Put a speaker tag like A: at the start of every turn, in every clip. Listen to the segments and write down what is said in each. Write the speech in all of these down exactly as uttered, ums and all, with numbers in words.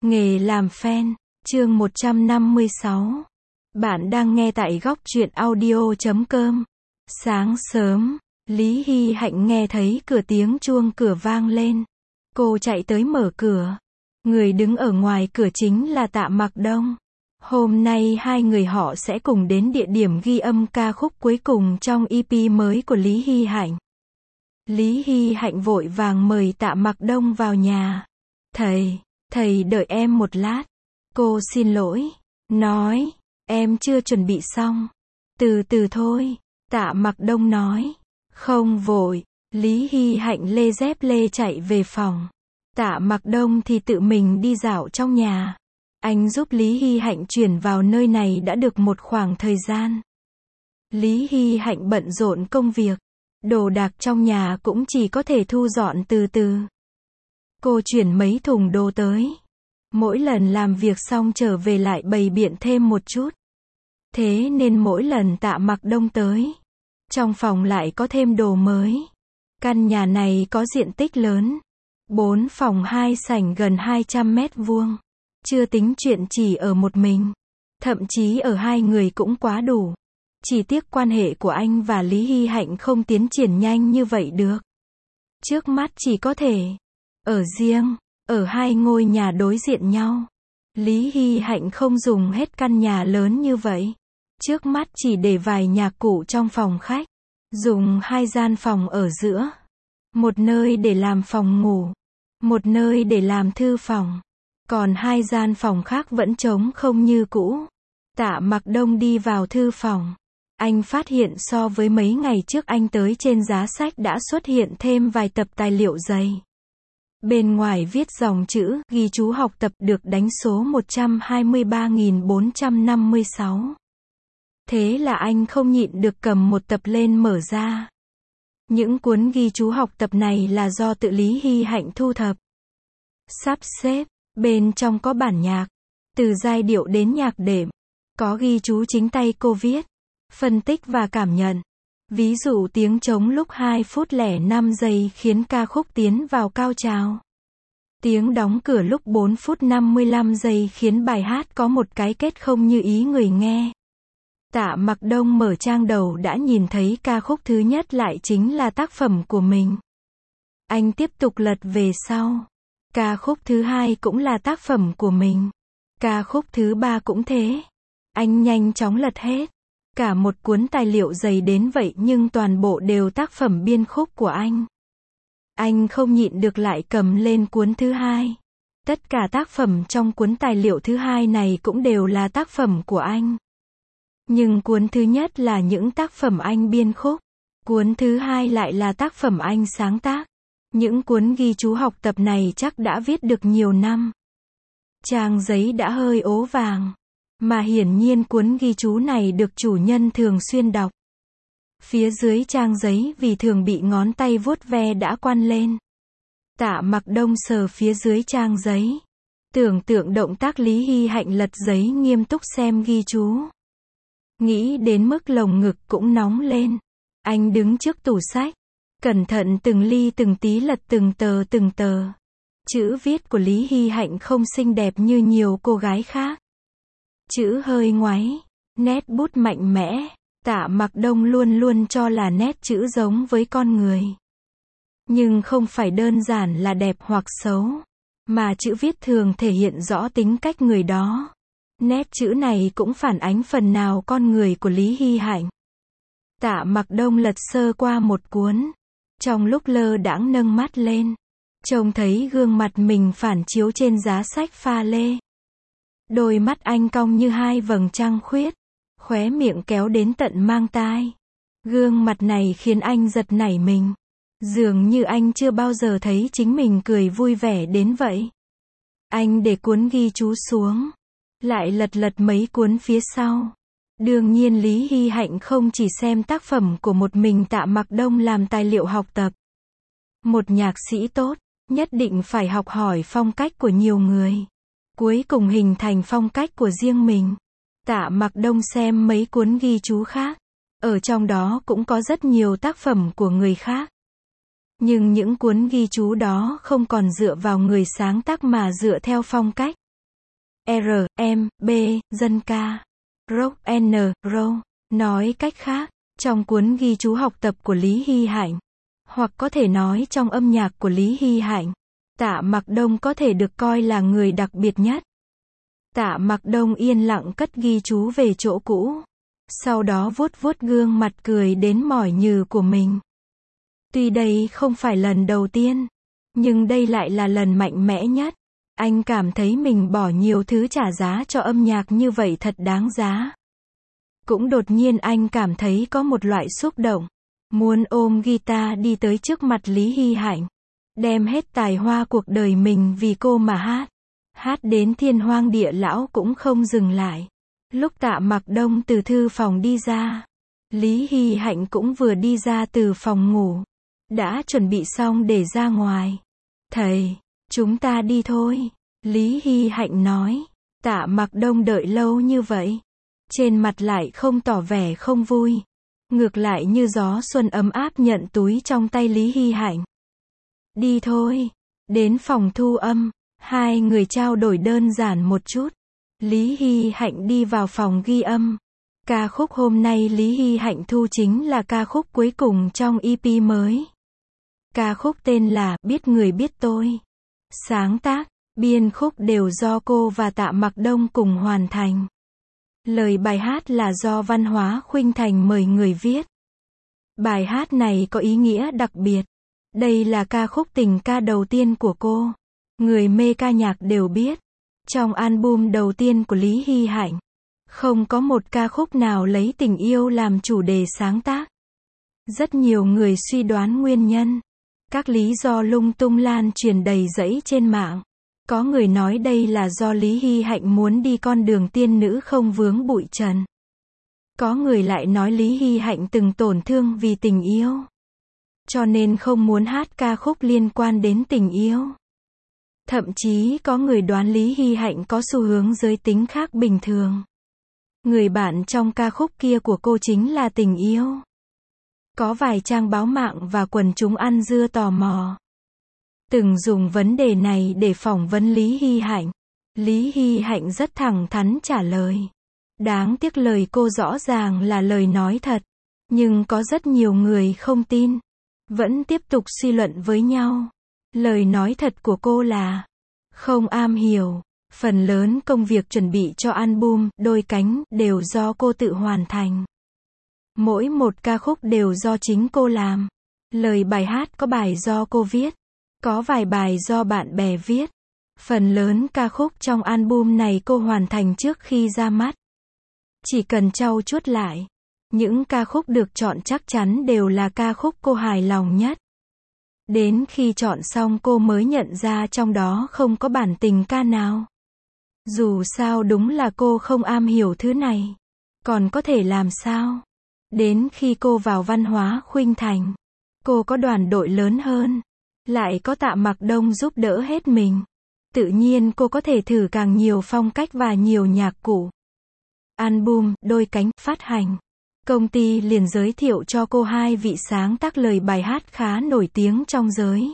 A: Nghề làm fan, chương một trăm năm mươi sáu. Bạn đang nghe tại góc truyện audio chấm com. Sáng sớm, Lý Hy Hạnh nghe thấy cửa tiếng chuông cửa vang lên. Cô chạy tới mở cửa. Người đứng ở ngoài cửa chính là Tạ Mặc Đông. Hôm nay hai người họ sẽ cùng đến địa điểm ghi âm ca khúc cuối cùng trong e pê mới của Lý Hy Hạnh. Lý Hy Hạnh vội vàng mời Tạ Mặc Đông vào nhà. Thầy, thầy đợi em một lát. Cô xin lỗi, nói, em chưa chuẩn bị xong. Từ từ thôi, Tạ Mặc Đông nói. Không vội, Lý Hy Hạnh lê dép lê chạy về phòng. Tạ Mặc Đông thì tự mình đi dạo trong nhà. Anh giúp Lý Hy Hạnh chuyển vào nơi này đã được một khoảng thời gian. Lý Hy Hạnh bận rộn công việc. Đồ đạc trong nhà cũng chỉ có thể thu dọn từ từ. Cô chuyển mấy thùng đồ tới. Mỗi lần làm việc xong trở về lại bày biện thêm một chút. Thế nên mỗi lần Tạ Mặc Đông tới, trong phòng lại có thêm đồ mới. Căn nhà này có diện tích lớn. Bốn phòng hai sảnh gần hai trăm mét vuông. Chưa tính chuyện chỉ ở một mình. Thậm chí ở hai người cũng quá đủ. Chỉ tiếc quan hệ của anh và Lý Hy Hạnh không tiến triển nhanh như vậy được. Trước mắt chỉ có thể ở riêng, ở hai ngôi nhà đối diện nhau. Lý Hy Hạnh không dùng hết căn nhà lớn như vậy. Trước mắt chỉ để vài nhạc cụ trong phòng khách. Dùng hai gian phòng ở giữa. Một nơi để làm phòng ngủ. Một nơi để làm thư phòng. Còn hai gian phòng khác vẫn trống không như cũ. Tạ Mặc Đông đi vào thư phòng. Anh phát hiện so với mấy ngày trước anh tới trên giá sách đã xuất hiện thêm vài tập tài liệu dày. Bên ngoài viết dòng chữ, ghi chú học tập được đánh số một trăm hai mươi ba nghìn bốn trăm năm mươi sáu. Thế là anh không nhịn được cầm một tập lên mở ra. Những cuốn ghi chú học tập này là do tự Lý Hy Hạnh thu thập, sắp xếp, bên trong có bản nhạc, từ giai điệu đến nhạc đệm, có ghi chú chính tay cô viết, phân tích và cảm nhận. Ví dụ tiếng trống lúc hai phút lẻ năm giây khiến ca khúc tiến vào cao trào. Tiếng đóng cửa lúc bốn phút năm mươi lăm giây khiến bài hát có một cái kết không như ý người nghe. Tạ Mặc Đông mở trang đầu đã nhìn thấy ca khúc thứ nhất lại chính là tác phẩm của mình. Anh tiếp tục lật về sau. Ca khúc thứ hai cũng là tác phẩm của mình. Ca khúc thứ ba cũng thế. Anh nhanh chóng lật hết. Cả một cuốn tài liệu dày đến vậy nhưng toàn bộ đều tác phẩm biên khúc của anh. Anh không nhịn được lại cầm lên cuốn thứ hai. Tất cả tác phẩm trong cuốn tài liệu thứ hai này cũng đều là tác phẩm của anh. Nhưng cuốn thứ nhất là những tác phẩm anh biên khúc. Cuốn thứ hai lại là tác phẩm anh sáng tác. Những cuốn ghi chú học tập này chắc đã viết được nhiều năm. Trang giấy đã hơi ố vàng. Mà hiển nhiên cuốn ghi chú này được chủ nhân thường xuyên đọc. Phía dưới trang giấy vì thường bị ngón tay vuốt ve đã quăn lên. Tạ Mặc Đông sờ phía dưới trang giấy. Tưởng tượng động tác Lý Hy Hạnh lật giấy nghiêm túc xem ghi chú. Nghĩ đến mức lồng ngực cũng nóng lên. Anh đứng trước tủ sách. Cẩn thận từng ly từng tí lật từng tờ từng tờ. Chữ viết của Lý Hy Hạnh không xinh đẹp như nhiều cô gái khác. Chữ hơi ngoáy, nét bút mạnh mẽ. Tạ Mặc Đông luôn luôn cho là nét chữ giống với con người. Nhưng không phải đơn giản là đẹp hoặc xấu, mà chữ viết thường thể hiện rõ tính cách người đó. Nét chữ này cũng phản ánh phần nào con người của Lý Hy Hạnh. Tạ Mặc Đông lật sơ qua một cuốn. Trong lúc lơ đãng nâng mắt lên, trông thấy gương mặt mình phản chiếu trên giá sách pha lê. Đôi mắt anh cong như hai vầng trăng khuyết, khóe miệng kéo đến tận mang tai. Gương mặt này khiến anh giật nảy mình. Dường như anh chưa bao giờ thấy chính mình cười vui vẻ đến vậy. Anh để cuốn ghi chú xuống, lại lật lật mấy cuốn phía sau. Đương nhiên Lý Hy Hạnh không chỉ xem tác phẩm của một mình Tạ Mặc Đông làm tài liệu học tập. Một nhạc sĩ tốt, nhất định phải học hỏi phong cách của nhiều người. Cuối cùng hình thành phong cách của riêng mình. Tạ Mặc Đông xem mấy cuốn ghi chú khác. Ở trong đó cũng có rất nhiều tác phẩm của người khác. Nhưng những cuốn ghi chú đó không còn dựa vào người sáng tác mà dựa theo phong cách. R, M, B, dân ca. Rock N, Roll. Nói cách khác, trong cuốn ghi chú học tập của Lý Hy Hạnh, hoặc có thể nói trong âm nhạc của Lý Hy Hạnh, Tạ Mặc Đông có thể được coi là người đặc biệt nhất. Tạ Mặc Đông yên lặng cất ghi chú về chỗ cũ, sau đó vuốt vuốt gương mặt cười đến mỏi nhừ của mình. Tuy đây không phải lần đầu tiên, nhưng đây lại là lần mạnh mẽ nhất. Anh cảm thấy mình bỏ nhiều thứ trả giá cho âm nhạc như vậy thật đáng giá. Cũng đột nhiên anh cảm thấy có một loại xúc động, muốn ôm guitar đi tới trước mặt Lý Hy Hạnh, đem hết tài hoa cuộc đời mình vì cô mà hát. Hát đến thiên hoang địa lão cũng không dừng lại. Lúc Tạ Mặc Đông từ thư phòng đi ra, Lý Hy Hạnh cũng vừa đi ra từ phòng ngủ, đã chuẩn bị xong để ra ngoài. Thầy, chúng ta đi thôi, Lý Hy Hạnh nói. Tạ Mặc Đông đợi lâu như vậy, trên mặt lại không tỏ vẻ không vui, ngược lại như gió xuân ấm áp nhận túi trong tay Lý Hy Hạnh. Đi thôi. Đến phòng thu âm, hai người trao đổi đơn giản một chút. Lý Hy Hạnh đi vào phòng ghi âm. Ca khúc hôm nay Lý Hy Hạnh thu chính là ca khúc cuối cùng trong E P mới. Ca khúc tên là Biết Người Biết Tôi. Sáng tác, biên khúc đều do cô và Tạ Mặc Đông cùng hoàn thành. Lời bài hát là do Văn Hóa Khuynh Thành mời người viết. Bài hát này có ý nghĩa đặc biệt. Đây là ca khúc tình ca đầu tiên của cô. Người mê ca nhạc đều biết, trong album đầu tiên của Lý Hy Hạnh, không có một ca khúc nào lấy tình yêu làm chủ đề sáng tác. Rất nhiều người suy đoán nguyên nhân. Các lý do lung tung lan truyền đầy rẫy trên mạng. Có người nói đây là do Lý Hy Hạnh muốn đi con đường tiên nữ không vướng bụi trần. Có người lại nói Lý Hy Hạnh từng tổn thương vì tình yêu, cho nên không muốn hát ca khúc liên quan đến tình yêu. Thậm chí có người đoán Lý Hy Hạnh có xu hướng giới tính khác bình thường. Người bạn trong ca khúc kia của cô chính là tình yêu. Có vài trang báo mạng và quần chúng ăn dưa tò mò, từng dùng vấn đề này để phỏng vấn Lý Hy Hạnh. Lý Hy Hạnh rất thẳng thắn trả lời. Đáng tiếc lời cô rõ ràng là lời nói thật, nhưng có rất nhiều người không tin, vẫn tiếp tục suy luận với nhau. Lời nói thật của cô là không am hiểu. Phần lớn công việc chuẩn bị cho album Đôi Cánh đều do cô tự hoàn thành. Mỗi một ca khúc đều do chính cô làm. Lời bài hát có bài do cô viết, có vài bài do bạn bè viết. Phần lớn ca khúc trong album này cô hoàn thành trước khi ra mắt. Chỉ cần trau chuốt lại, những ca khúc được chọn chắc chắn đều là ca khúc cô hài lòng nhất. Đến khi chọn xong cô mới nhận ra trong đó không có bản tình ca nào. Dù sao đúng là cô không am hiểu thứ này. Còn có thể làm sao? Đến khi cô vào Văn Hóa Khuynh Thành, cô có đoàn đội lớn hơn, lại có Tạ Mặc Đông giúp đỡ hết mình. Tự nhiên cô có thể thử càng nhiều phong cách và nhiều nhạc cụ. Album Đôi Cánh phát hành, công ty liền giới thiệu cho cô hai vị sáng tác lời bài hát khá nổi tiếng trong giới.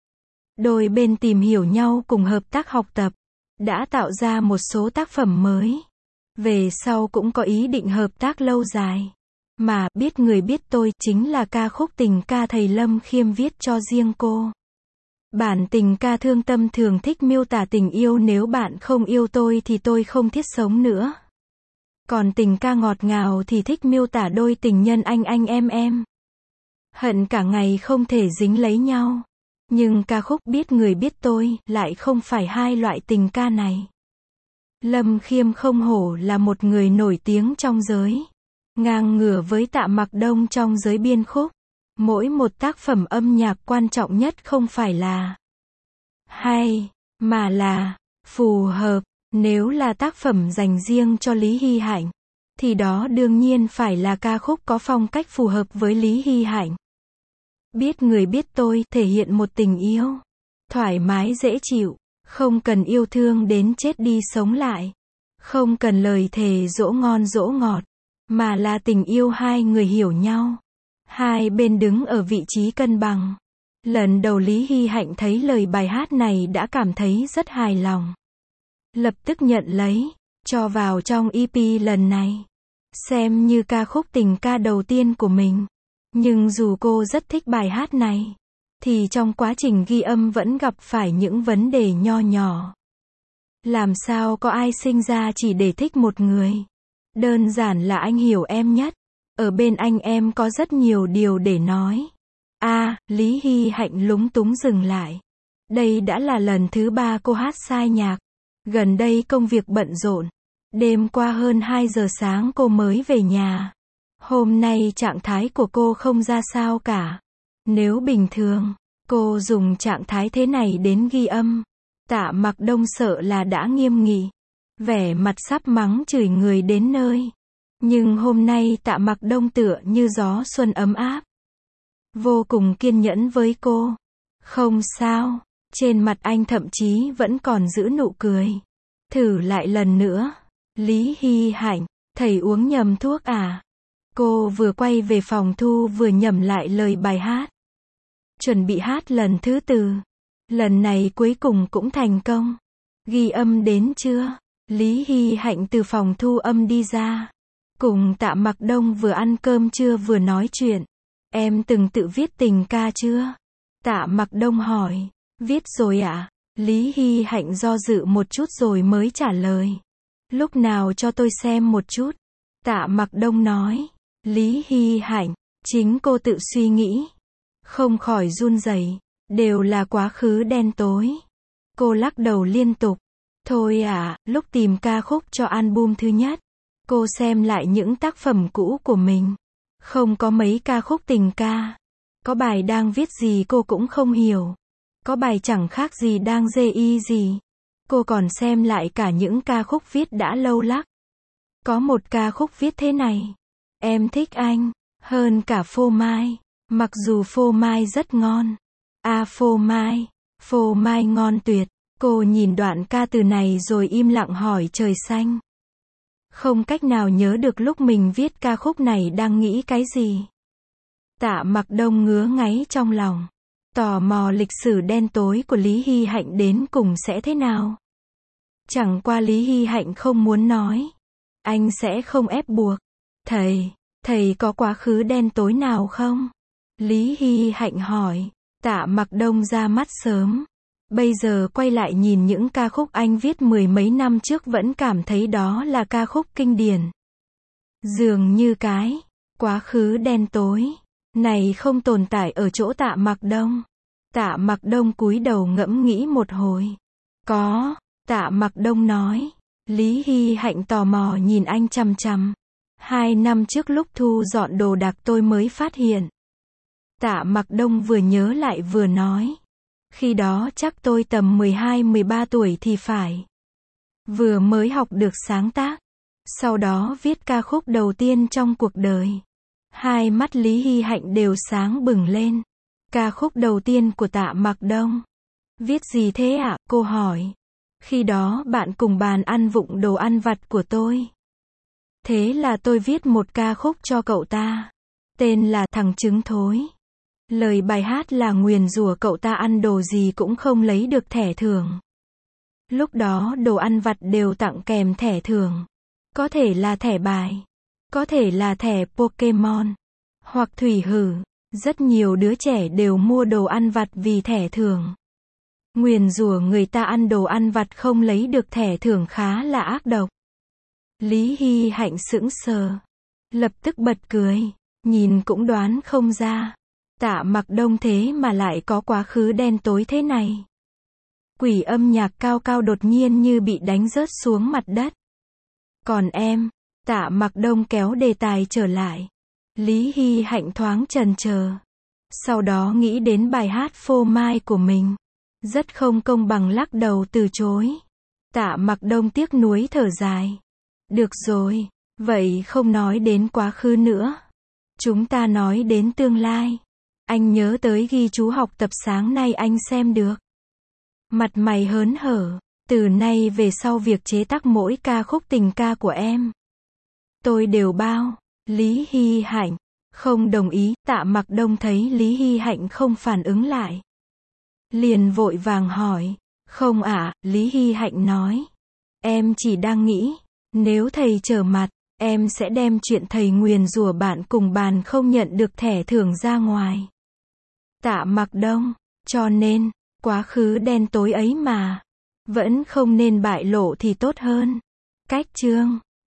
A: Đôi bên tìm hiểu nhau cùng hợp tác học tập, đã tạo ra một số tác phẩm mới. Về sau cũng có ý định hợp tác lâu dài. Mà Biết Người Biết Tôi chính là ca khúc tình ca thầy Lâm Khiêm viết cho riêng cô. Bản tình ca thương tâm thường thích miêu tả tình yêu, nếu bạn không yêu tôi thì tôi không thiết sống nữa. Còn tình ca ngọt ngào thì thích miêu tả đôi tình nhân anh anh em em, hận cả ngày không thể dính lấy nhau. Nhưng ca khúc Biết Người Biết Tôi lại không phải hai loại tình ca này. Lâm Khiêm không hổ là một người nổi tiếng trong giới, ngang ngửa với Tạ Mặc Đông trong giới biên khúc. Mỗi một tác phẩm âm nhạc quan trọng nhất không phải là hay, mà là phù hợp. Nếu là tác phẩm dành riêng cho Lý Hy Hạnh, thì đó đương nhiên phải là ca khúc có phong cách phù hợp với Lý Hy Hạnh. Biết Người Biết Tôi thể hiện một tình yêu thoải mái dễ chịu, không cần yêu thương đến chết đi sống lại, không cần lời thề dỗ ngon dỗ ngọt, mà là tình yêu hai người hiểu nhau, hai bên đứng ở vị trí cân bằng. Lần đầu Lý Hy Hạnh thấy lời bài hát này đã cảm thấy rất hài lòng. lập tức nhận lấy, cho vào trong e pê lần này. Xem như ca khúc tình ca đầu tiên của mình. Nhưng dù cô rất thích bài hát này, thì trong quá trình ghi âm vẫn gặp phải những vấn đề nho nhỏ. Làm sao có ai sinh ra chỉ để thích một người? Đơn giản là anh hiểu em nhất. Ở bên anh em có rất nhiều điều để nói. A, à, Lý Hy Hạnh lúng túng dừng lại. Đây đã là lần thứ ba cô hát sai nhạc. Gần đây công việc bận rộn. Đêm qua hơn hai giờ sáng cô mới về nhà. Hôm nay trạng thái của cô không ra sao cả. Nếu bình thường, cô dùng trạng thái thế này đến ghi âm, Tạ Mặc Đông sợ là đã nghiêm nghị. Vẻ mặt sắp mắng chửi người đến nơi. Nhưng hôm nay Tạ Mặc Đông tựa như gió xuân ấm áp. Vô cùng kiên nhẫn với cô. Không sao. Trên mặt anh thậm chí vẫn còn giữ nụ cười. Thử lại lần nữa. Lý Hy Hạnh, thầy uống nhầm thuốc à? Cô vừa quay về phòng thu vừa nhẩm lại lời bài hát. Chuẩn bị hát lần thứ tư. Lần này cuối cùng cũng thành công. Ghi âm đến chưa? Lý Hy Hạnh từ phòng thu âm đi ra. Cùng Tạ Mặc Đông vừa ăn cơm trưa vừa nói chuyện. Em từng tự viết tình ca chưa? Tạ Mặc Đông hỏi. Viết rồi ạ. À? Lý Hy Hạnh do dự một chút rồi mới trả lời. Lúc nào cho tôi xem một chút? Tạ Mặc Đông nói. Lý Hy Hạnh, chính cô tự suy nghĩ. Không khỏi run rẩy. Đều là quá khứ đen tối. Cô lắc đầu liên tục. Thôi à, lúc tìm ca khúc cho album thứ nhất, cô xem lại những tác phẩm cũ của mình. Không có mấy ca khúc tình ca. Có bài đang viết gì cô cũng không hiểu. Có bài chẳng khác gì đang dê y gì. Cô còn xem lại cả những ca khúc viết đã lâu lắc. Có một ca khúc viết thế này. Em thích anh, hơn cả phô mai. Mặc dù phô mai rất ngon. À phô mai, phô mai ngon tuyệt. Cô nhìn đoạn ca từ này rồi im lặng hỏi trời xanh. Không cách nào nhớ được lúc mình viết ca khúc này đang nghĩ cái gì. Tạ Mặc Đông ngứa ngáy trong lòng. Tò mò lịch sử đen tối của Lý Hy Hạnh đến cùng sẽ thế nào. Chẳng qua Lý Hy Hạnh không muốn nói. Anh sẽ không ép buộc. Thầy, thầy có quá khứ đen tối nào không? Lý Hy Hạnh hỏi. Tạ Mặc Đông ra mắt sớm. Bây giờ quay lại nhìn những ca khúc anh viết mười mấy năm trước vẫn cảm thấy đó là ca khúc kinh điển. Dường như cái quá khứ đen tối này không tồn tại ở chỗ Tạ Mặc Đông. Tạ Mặc Đông cúi đầu ngẫm nghĩ một hồi. Có, Tạ Mặc Đông nói. Lý Hy Hạnh tò mò nhìn anh chằm chằm. Hai năm trước lúc thu dọn đồ đạc tôi mới phát hiện. Tạ Mặc Đông vừa nhớ lại vừa nói. Khi đó chắc tôi tầm mười hai mười ba tuổi thì phải. Vừa mới học được sáng tác. Sau đó viết ca khúc đầu tiên trong cuộc đời. Hai mắt Lý Hy Hạnh đều sáng bừng lên. Ca khúc đầu tiên của Tạ Mặc Đông. Viết gì thế ạ? Cô hỏi. Khi đó bạn cùng bàn ăn vụng đồ ăn vặt của tôi. Thế là tôi viết một ca khúc cho cậu ta. Tên là Thằng Trứng Thối. Lời bài hát là nguyền rủa cậu ta ăn đồ gì cũng không lấy được thẻ thưởng. Lúc đó đồ ăn vặt đều tặng kèm thẻ thưởng. Có thể là thẻ bài. Có thể là thẻ Pokemon. Hoặc thủy hử. Rất nhiều đứa trẻ đều mua đồ ăn vặt vì thẻ thưởng. Nguyền rủa người ta ăn đồ ăn vặt không lấy được thẻ thưởng khá là ác độc. Lý Hy Hạnh sững sờ. Lập tức bật cười. Nhìn cũng đoán không ra. Tạ Mặc Đông thế mà lại có quá khứ đen tối thế này. Quỷ âm nhạc cao cao đột nhiên như bị đánh rớt xuống mặt đất. Còn em, Tạ Mặc Đông kéo đề tài trở lại. Lý Hy Hạnh thoáng chần chờ. Sau đó nghĩ đến bài hát phô mai của mình. Rất không công bằng lắc đầu từ chối. Tạ Mặc Đông tiếc nuối thở dài. Được rồi, vậy không nói đến quá khứ nữa. Chúng ta nói đến tương lai. Anh nhớ tới ghi chú học tập sáng nay anh xem được. Mặt mày hớn hở. Từ nay về sau việc chế tác mỗi ca khúc tình ca của em, tôi đều bao. Lý Hy Hạnh không đồng ý. Tạ Mặc Đông thấy Lý Hy Hạnh không phản ứng lại. Liền vội vàng hỏi. Không ạ, à, Lý Hy Hạnh nói. Em chỉ đang nghĩ, nếu thầy trở mặt, em sẽ đem chuyện thầy nguyền rủa bạn cùng bàn không nhận được thẻ thưởng ra ngoài. Tạ Mặc Đông, cho nên, quá khứ đen tối ấy mà, vẫn không nên bại lộ thì tốt hơn. Cách chương